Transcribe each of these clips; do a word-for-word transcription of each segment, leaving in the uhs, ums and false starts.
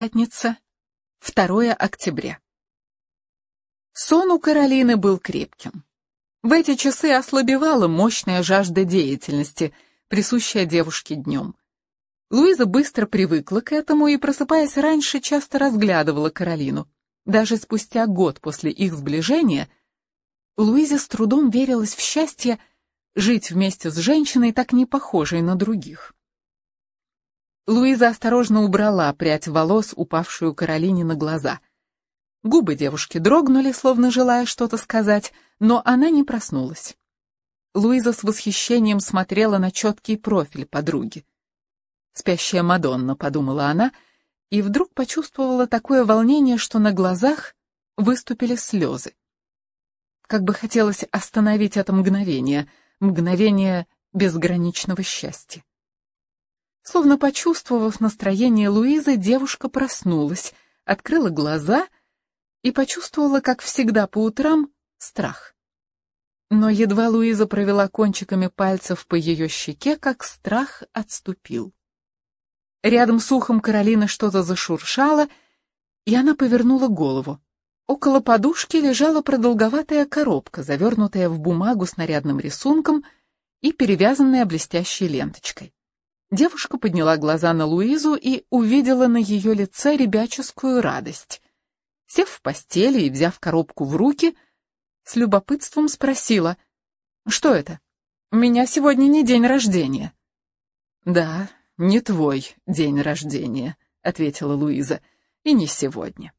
Пятница, второе октября. Сон у Каролины был крепким. В эти часы ослабевала мощная жажда деятельности, присущая девушке днем. Луиза быстро привыкла к этому и, просыпаясь раньше, часто разглядывала Каролину. Даже спустя год после их сближения Луизе с трудом верилось в счастье жить вместе с женщиной, так не похожей на других. Луиза осторожно убрала прядь волос, упавшую Каролине на глаза. Губы девушки дрогнули, словно желая что-то сказать, но она не проснулась. Луиза с восхищением смотрела на четкий профиль подруги. «Спящая Мадонна», — подумала она, и вдруг почувствовала такое волнение, что на глазах выступили слезы. Как бы хотелось остановить это мгновение, мгновение безграничного счастья. Словно почувствовав настроение Луизы, девушка проснулась, открыла глаза и почувствовала, как всегда по утрам, страх. Но едва Луиза провела кончиками пальцев по ее щеке, как страх отступил. Рядом с ухом Каролины что-то зашуршало, и она повернула голову. Около подушки лежала продолговатая коробка, завернутая в бумагу с нарядным рисунком и перевязанная блестящей ленточкой. Девушка подняла глаза на Луизу и увидела на ее лице ребяческую радость. Сев в постели и взяв коробку в руки, с любопытством спросила: «Что это? У меня сегодня не день рождения». «Да, не твой день рождения», — ответила Луиза, — «и не сегодня».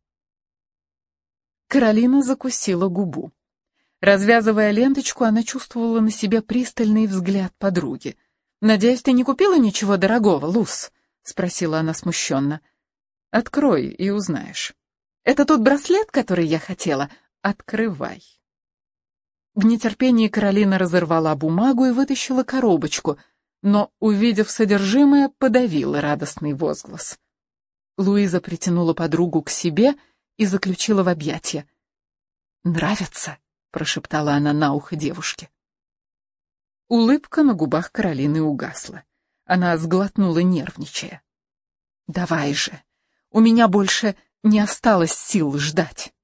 Каролина закусила губу. Развязывая ленточку, она чувствовала на себе пристальный взгляд подруги. «Надеюсь, ты не купила ничего дорогого, Луз?» — спросила она смущенно. «Открой и узнаешь». «Это тот браслет, который я хотела? Открывай». В нетерпении Каролина разорвала бумагу и вытащила коробочку, но, увидев содержимое, подавила радостный возглас. Луиза притянула подругу к себе и заключила в объятия. «Нравится?» — прошептала она на ухо девушке. Улыбка на губах Каролины угасла. Она сглотнула, нервничая. «Давай же, у меня больше не осталось сил ждать».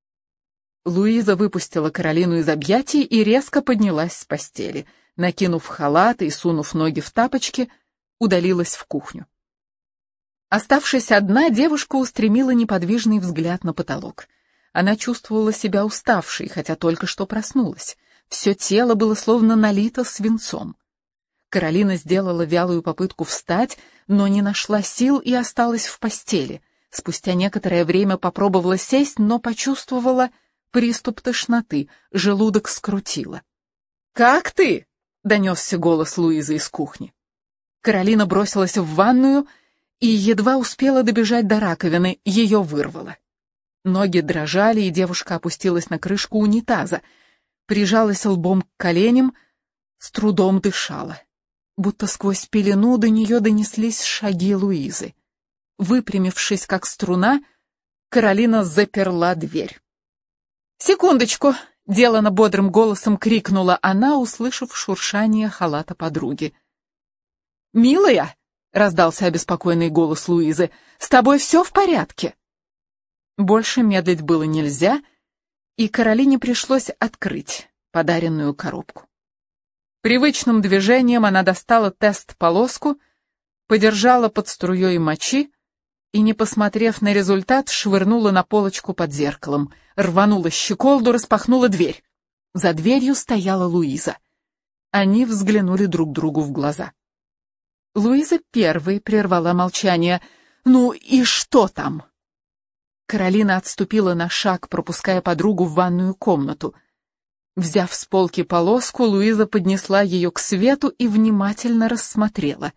Луиза выпустила Каролину из объятий и резко поднялась с постели. Накинув халат и сунув ноги в тапочки, удалилась в кухню. Оставшись одна, девушка устремила неподвижный взгляд на потолок. Она чувствовала себя уставшей, хотя только что проснулась. Все тело было словно налито свинцом. Каролина сделала вялую попытку встать, но не нашла сил и осталась в постели. Спустя некоторое время попробовала сесть, но почувствовала приступ тошноты, желудок скрутило. «Как ты?» — донесся голос Луизы из кухни. Каролина бросилась в ванную и едва успела добежать до раковины, ее вырвало. Ноги дрожали, и девушка опустилась на крышку унитаза, прижалась лбом к коленям, с трудом дышала. Будто сквозь пелену до нее донеслись шаги Луизы. Выпрямившись, как струна, Каролина заперла дверь. «Секундочку!» — делано бодрым голосом крикнула она, услышав шуршание халата подруги. «Милая!» — раздался обеспокоенный голос Луизы. «С тобой все в порядке?» Больше медлить было нельзя, и Каролине пришлось открыть подаренную коробку. Привычным движением она достала тест-полоску, подержала под струей мочи и, не посмотрев на результат, швырнула на полочку под зеркалом, рванула щеколду, распахнула дверь. За дверью стояла Луиза. Они взглянули друг другу в глаза. Луиза первой прервала молчание. «Ну и что там?» Каролина отступила на шаг, пропуская подругу в ванную комнату. Взяв с полки полоску, Луиза поднесла ее к свету и внимательно рассмотрела.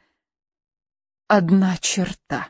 Одна черта.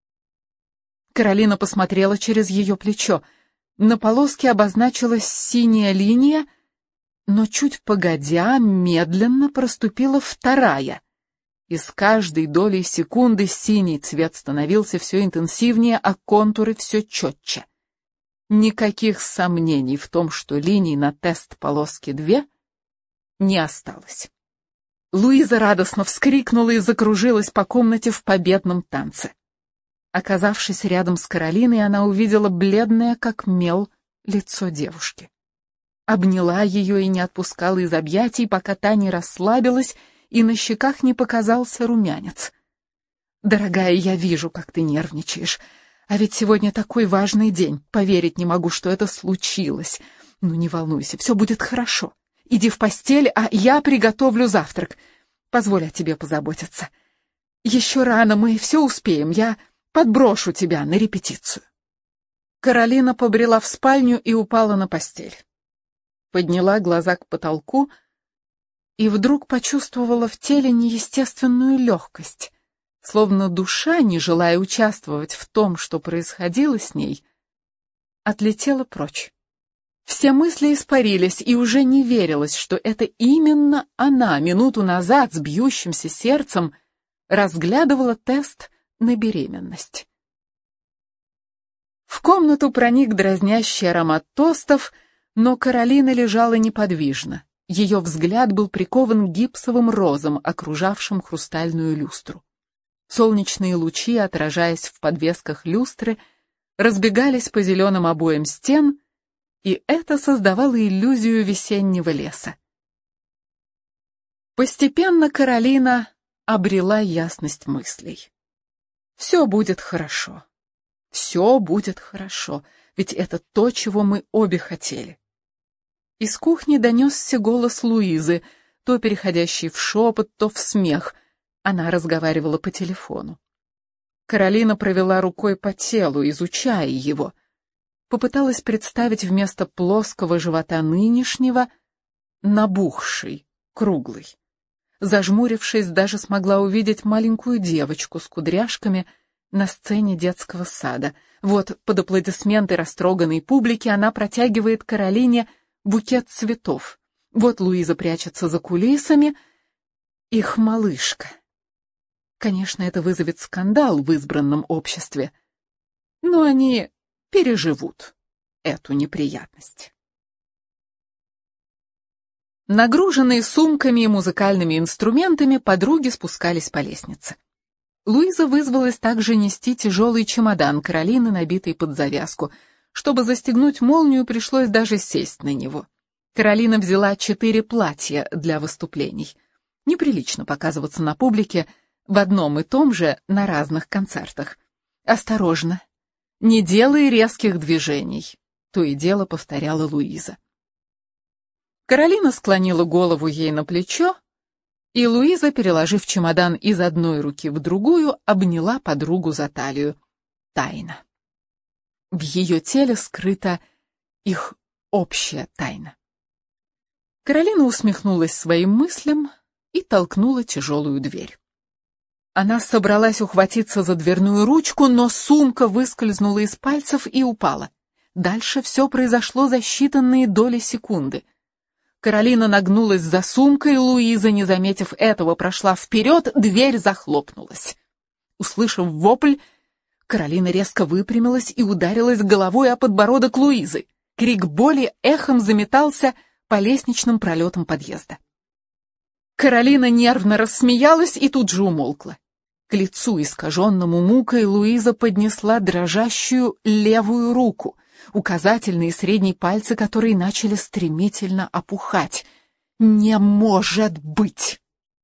Каролина посмотрела через ее плечо. На полоске обозначилась синяя линия, но чуть погодя, медленно проступила вторая. И с каждой долей секунды синий цвет становился все интенсивнее, а контуры все четче. Никаких сомнений в том, что линий на тест-полоске две, не осталось. Луиза радостно вскрикнула и закружилась по комнате в победном танце. Оказавшись рядом с Каролиной, она увидела бледное, как мел, лицо девушки. Обняла ее и не отпускала из объятий, пока та не расслабилась и на щеках не показался румянец. «Дорогая, я вижу, как ты нервничаешь. А ведь сегодня такой важный день. Поверить не могу, что это случилось. Ну, не волнуйся, все будет хорошо. Иди в постель, а я приготовлю завтрак. Позволь о тебе позаботиться. Еще рано, мы все успеем. Я подброшу тебя на репетицию». Каролина побрела в спальню и упала на постель. Подняла глаза к потолку и вдруг почувствовала в теле неестественную легкость, словно душа, не желая участвовать в том, что происходило с ней, отлетела прочь. Все мысли испарились, и уже не верилось, что это именно она минуту назад с бьющимся сердцем разглядывала тест на беременность. В комнату проник дразнящий аромат тостов, но Каролина лежала неподвижно. Ее взгляд был прикован гипсовым розом, окружавшим хрустальную люстру. Солнечные лучи, отражаясь в подвесках люстры, разбегались по зеленым обоям стен, и это создавало иллюзию весеннего леса. Постепенно Каролина обрела ясность мыслей. Все будет хорошо. Все будет хорошо, ведь это то, чего мы обе хотели. Из кухни донесся голос Луизы, то переходящий в шепот, то в смех. Она разговаривала по телефону. Каролина провела рукой по телу, изучая его. Попыталась представить вместо плоского живота нынешнего набухший, круглый. Зажмурившись, даже смогла увидеть маленькую девочку с кудряшками на сцене детского сада. Вот под аплодисменты растроганной публики она протягивает Каролине букет цветов. Вот Луиза прячется за кулисами. Их малышка. Конечно, это вызовет скандал в избранном обществе, но они переживут эту неприятность. Нагруженные сумками и музыкальными инструментами, подруги спускались по лестнице. Луиза вызвалась также нести тяжелый чемодан Каролины, набитый под завязку. Чтобы застегнуть молнию, пришлось даже сесть на него. Каролина взяла четыре платья для выступлений. Неприлично показываться на публике в одном и том же на разных концертах. «Осторожно, не делай резких движений», — то и дело повторяла Луиза. Каролина склонила голову ей на плечо, и Луиза, переложив чемодан из одной руки в другую, обняла подругу за талию. Тайна. В ее теле скрыта их общая тайна. Каролина усмехнулась своим мыслям и толкнула тяжелую дверь. Она собралась ухватиться за дверную ручку, но сумка выскользнула из пальцев и упала. Дальше все произошло за считанные доли секунды. Каролина нагнулась за сумкой, Луиза, не заметив этого, прошла вперед, дверь захлопнулась. Услышав вопль, Каролина резко выпрямилась и ударилась головой о подбородок Луизы. Крик боли эхом заметался по лестничным пролетам подъезда. Каролина нервно рассмеялась и тут же умолкла. К лицу, искаженному мукой, Луиза поднесла дрожащую левую руку, указательные и средний пальцы которой начали стремительно опухать. «Не может быть!»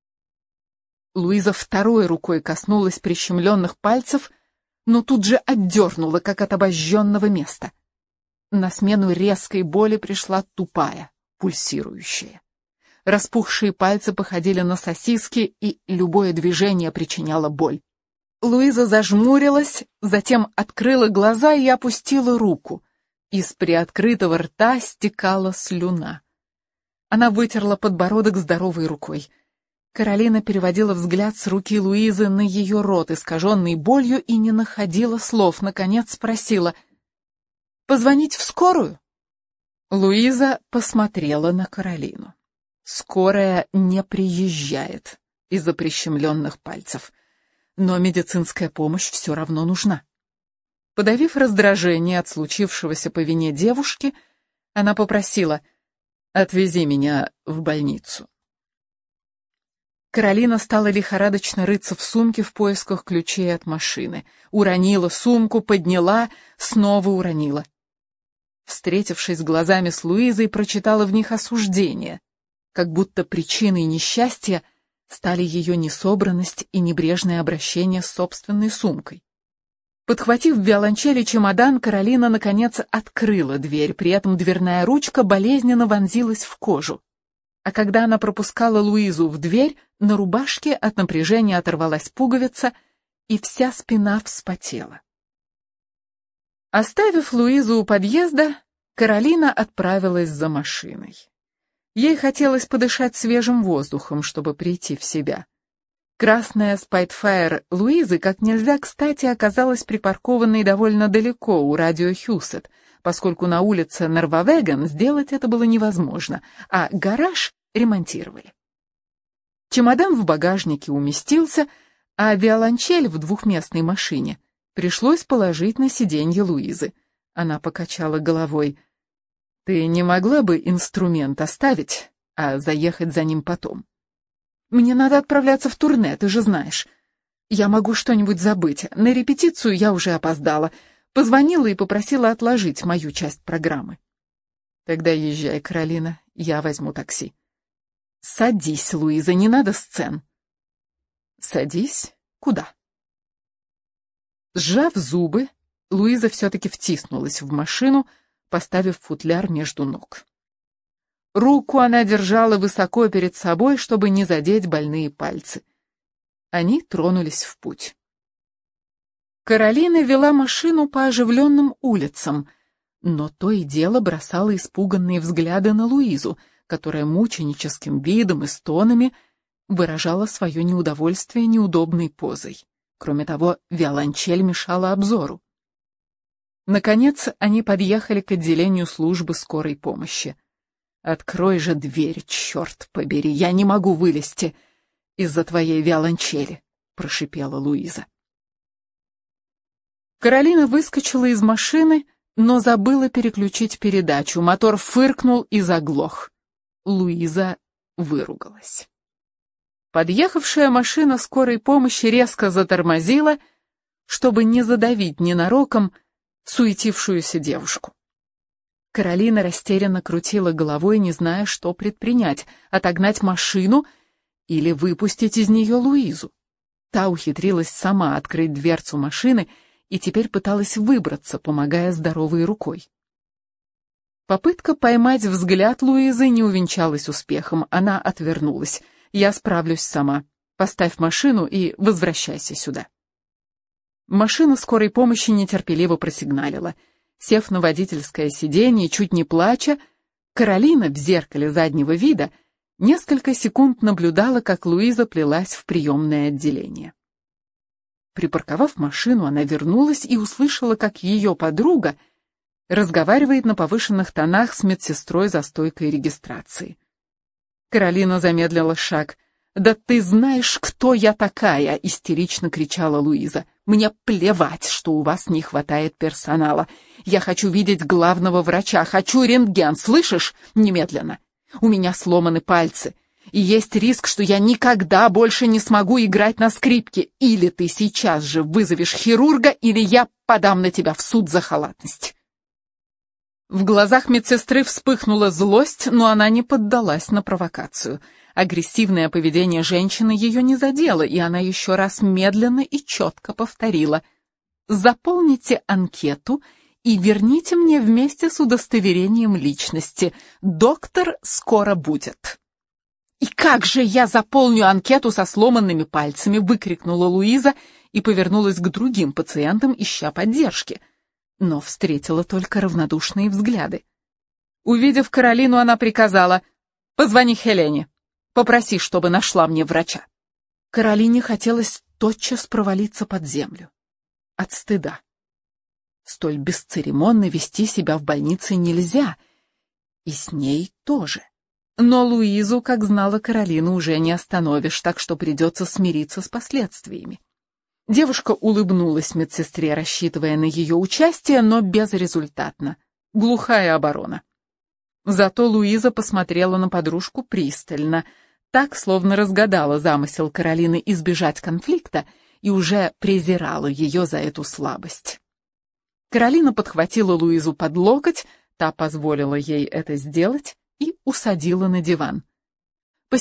Луиза второй рукой коснулась прищемленных пальцев, но тут же отдернула, как от обожженного места. На смену резкой боли пришла тупая, пульсирующая. Распухшие пальцы походили на сосиски, и любое движение причиняло боль. Луиза зажмурилась, затем открыла глаза и опустила руку. Из приоткрытого рта стекала слюна. Она вытерла подбородок здоровой рукой. Каролина переводила взгляд с руки Луизы на ее рот, искаженный болью, и не находила слов. Наконец спросила: «Позвонить в скорую?» Луиза посмотрела на Каролину. Скорая не приезжает из-за прищемленных пальцев, но медицинская помощь все равно нужна. Подавив раздражение от случившегося по вине девушки, она попросила: «Отвези меня в больницу». Каролина стала лихорадочно рыться в сумке в поисках ключей от машины. Уронила сумку, подняла, снова уронила. Встретившись глазами с Луизой, прочитала в них осуждение, как будто причиной несчастья стали ее несобранность и небрежное обращение с собственной сумкой. Подхватив в виолончели чемодан, Каролина, наконец, открыла дверь, при этом дверная ручка болезненно вонзилась в кожу. А когда она пропускала Луизу в дверь, на рубашке от напряжения оторвалась пуговица, и вся спина вспотела. Оставив Луизу у подъезда, Каролина отправилась за машиной. Ей хотелось подышать свежим воздухом, чтобы прийти в себя. Красная Спайтфайр Луизы как нельзя кстати оказалась припаркованной довольно далеко у радио Хьюсетт, поскольку на улице Норвавеген сделать это было невозможно, а гараж ремонтировали. Чемодан в багажнике уместился, а виолончель в двухместной машине пришлось положить на сиденье Луизы. Она покачала головой. «Ты не могла бы инструмент оставить, а заехать за ним потом? Мне надо отправляться в турне, ты же знаешь. Я могу что-нибудь забыть. На репетицию я уже опоздала. Позвонила и попросила отложить мою часть программы». «Тогда езжай, Каролина, я возьму такси». «Садись, Луиза, не надо сцен». «Садись? Куда?» Сжав зубы, Луиза все-таки втиснулась в машину, поставив футляр между ног. Руку она держала высоко перед собой, чтобы не задеть больные пальцы. Они тронулись в путь. Каролина вела машину по оживленным улицам, но то и дело бросала испуганные взгляды на Луизу, которая мученическим видом и стонами выражала свое неудовольствие неудобной позой. Кроме того, виолончель мешала обзору. Наконец, они подъехали к отделению службы скорой помощи. «Открой же дверь, черт побери, я не могу вылезти из-за твоей виолончели», — прошипела Луиза. Каролина выскочила из машины, но забыла переключить передачу. Мотор фыркнул и заглох. Луиза выругалась. Подъехавшая машина скорой помощи резко затормозила, чтобы не задавить ненароком суетившуюся девушку. Каролина растерянно крутила головой, не зная, что предпринять: отогнать машину или выпустить из нее Луизу. Та ухитрилась сама открыть дверцу машины и теперь пыталась выбраться, помогая здоровой рукой. Попытка поймать взгляд Луизы не увенчалась успехом, она отвернулась. «Я справлюсь сама. Поставь машину и возвращайся сюда». Машина скорой помощи нетерпеливо просигналила. Сев на водительское сиденье, чуть не плача, Каролина в зеркале заднего вида несколько секунд наблюдала, как Луиза плелась в приемное отделение. Припарковав машину, она вернулась и услышала, как ее подруга разговаривает на повышенных тонах с медсестрой за стойкой регистрации. Каролина замедлила шаг. «Да ты знаешь, кто я такая!» — истерично кричала Луиза. «Мне плевать, что у вас не хватает персонала. Я хочу видеть главного врача, хочу рентген, слышишь? Немедленно. У меня сломаны пальцы, и есть риск, что я никогда больше не смогу играть на скрипке. Или ты сейчас же вызовешь хирурга, или я подам на тебя в суд за халатность». В глазах медсестры вспыхнула злость, но она не поддалась на провокацию. Агрессивное поведение женщины ее не задело, и она еще раз медленно и четко повторила: «Заполните анкету и верните мне вместе с удостоверением личности. Доктор скоро будет». «И как же я заполню анкету со сломанными пальцами?» — выкрикнула Луиза и повернулась к другим пациентам, ища поддержки, но встретила только равнодушные взгляды. Увидев Каролину, она приказала: «Позвони Хелене. Попроси, чтобы нашла мне врача». Каролине хотелось тотчас провалиться под землю. От стыда. Столь бесцеремонно вести себя в больнице нельзя, и с ней тоже. Но Луизу, как знала Каролина, уже не остановишь, так что придется смириться с последствиями. Девушка улыбнулась медсестре, рассчитывая на ее участие, но безрезультатно. Глухая оборона. Зато Луиза посмотрела на подружку пристально. так, словно разгадала замысел Каролины избежать конфликта и уже презирала ее за эту слабость. Каролина подхватила Луизу под локоть, та позволила ей это сделать и усадила на диван.